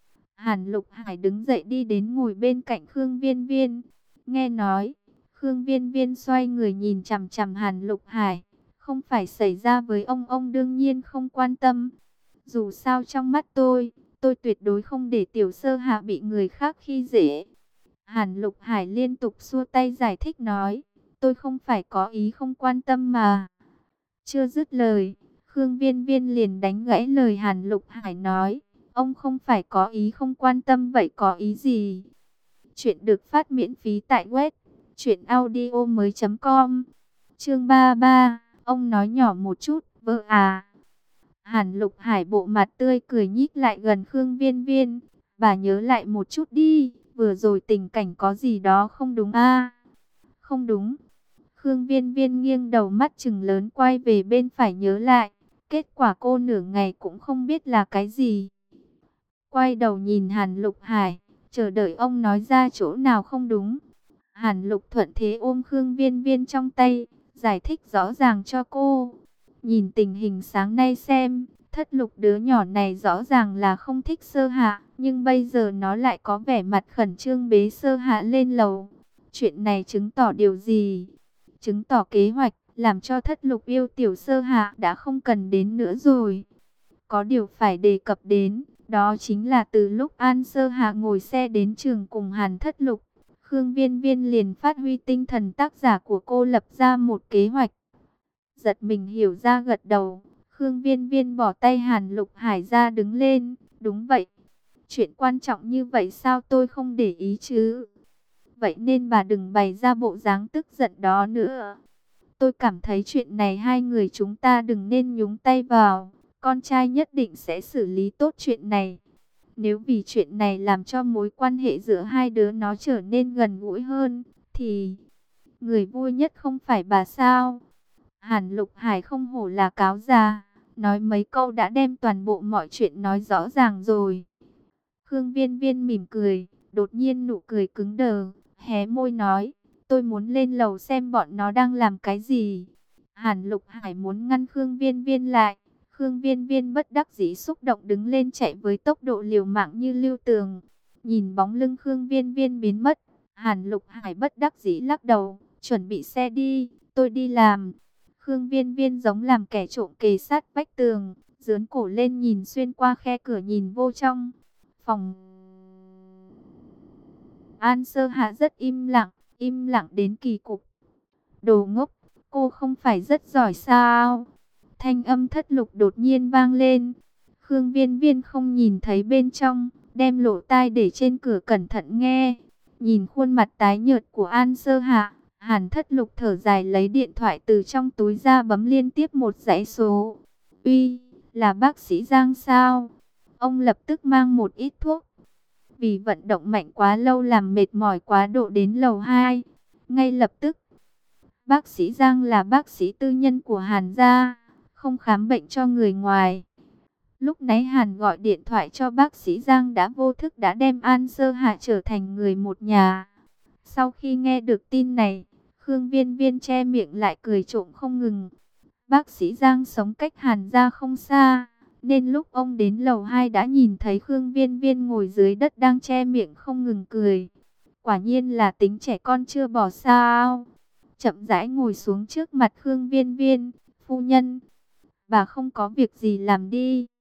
Hàn Lục Hải đứng dậy đi đến ngồi bên cạnh Khương Viên Viên. Nghe nói, Khương Viên Viên xoay người nhìn chằm chằm Hàn Lục Hải. Không phải xảy ra với ông đương nhiên không quan tâm. Dù sao trong mắt tôi tuyệt đối không để tiểu sơ hạ bị người khác khi dễ. Hàn Lục Hải liên tục xua tay giải thích nói, tôi không phải có ý không quan tâm mà. Chưa dứt lời, Khương Viên Viên liền đánh gãy lời Hàn Lục Hải nói, ông không phải có ý không quan tâm vậy có ý gì? Chuyện được phát miễn phí tại web truyệnaudiomoi.com. Chương 33, ông nói nhỏ một chút, vợ à. Hàn Lục Hải bộ mặt tươi cười nhích lại gần Khương Viên Viên, bà nhớ lại một chút đi, vừa rồi tình cảnh có gì đó không đúng a? Không đúng. Khương Viên Viên nghiêng đầu mắt trừng lớn quay về bên phải nhớ lại. Kết quả cô nửa ngày cũng không biết là cái gì. Quay đầu nhìn Hàn Lục Hải, chờ đợi ông nói ra chỗ nào không đúng. Hàn Lục thuận thế ôm Khương Viên Viên trong tay, giải thích rõ ràng cho cô. Nhìn tình hình sáng nay xem, Thất Lục đứa nhỏ này rõ ràng là không thích sơ hạ. Nhưng bây giờ nó lại có vẻ mặt khẩn trương bế sơ hạ lên lầu. Chuyện này chứng tỏ điều gì? Chứng tỏ kế hoạch làm cho Thất Lục yêu tiểu sơ hạ đã không cần đến nữa rồi. Có điều phải đề cập đến, đó chính là từ lúc An Sơ Hạ ngồi xe đến trường cùng Hàn Thất Lục, Khương Viên Viên liền phát huy tinh thần tác giả của cô lập ra một kế hoạch. Giật mình hiểu ra gật đầu, Khương Viên Viên bỏ tay Hàn Lục Hải ra đứng lên, đúng vậy. Chuyện quan trọng như vậy sao tôi không để ý chứ? Vậy nên bà đừng bày ra bộ dáng tức giận đó nữa. Tôi cảm thấy chuyện này hai người chúng ta đừng nên nhúng tay vào. Con trai nhất định sẽ xử lý tốt chuyện này. Nếu vì chuyện này làm cho mối quan hệ giữa hai đứa nó trở nên gần gũi hơn, thì người vui nhất không phải bà sao? Hàn Lục Hải không hổ là cáo già, nói mấy câu đã đem toàn bộ mọi chuyện nói rõ ràng rồi. Khương Viên Viên mỉm cười, đột nhiên nụ cười cứng đờ, hé môi nói, tôi muốn lên lầu xem bọn nó đang làm cái gì. Hàn Lục Hải muốn ngăn Khương Viên Viên lại, Khương Viên Viên bất đắc dĩ xúc động đứng lên chạy với tốc độ liều mạng như lưu tường. Nhìn bóng lưng Khương Viên Viên biến mất, Hàn Lục Hải bất đắc dĩ lắc đầu, chuẩn bị xe đi, tôi đi làm. Khương Viên Viên giống làm kẻ trộm kề sát vách tường, dướn cổ lên nhìn xuyên qua khe cửa nhìn vô trong. Phòng An Sơ Hạ rất im lặng đến kỳ cục. Đồ ngốc, cô không phải rất giỏi sao? Thanh âm thất lục đột nhiên vang lên. Khương Viên Viên không nhìn thấy bên trong, đem lỗ tai để trên cửa cẩn thận nghe. Nhìn khuôn mặt tái nhợt của An Sơ Hạ, Hàn Thất Lục thở dài lấy điện thoại từ trong túi ra bấm liên tiếp một dãy số. Uy, là bác sĩ Giang sao? Ông lập tức mang một ít thuốc. Vì vận động mạnh quá lâu làm mệt mỏi quá độ đến lầu 2. Ngay lập tức, bác sĩ Giang là bác sĩ tư nhân của Hàn gia, không khám bệnh cho người ngoài. Lúc nãy Hàn gọi điện thoại cho bác sĩ Giang đã vô thức đã đem An Sơ Hạ trở thành người một nhà. Sau khi nghe được tin này, Khương Viên Viên che miệng lại cười trộm không ngừng. Bác sĩ Giang sống cách Hàn gia không xa, nên lúc ông đến lầu 2 đã nhìn thấy Khương Viên Viên ngồi dưới đất đang che miệng không ngừng cười. Quả nhiên là tính trẻ con chưa bỏ sao. Chậm rãi ngồi xuống trước mặt Khương Viên Viên, phu nhân, bà không có việc gì làm đi.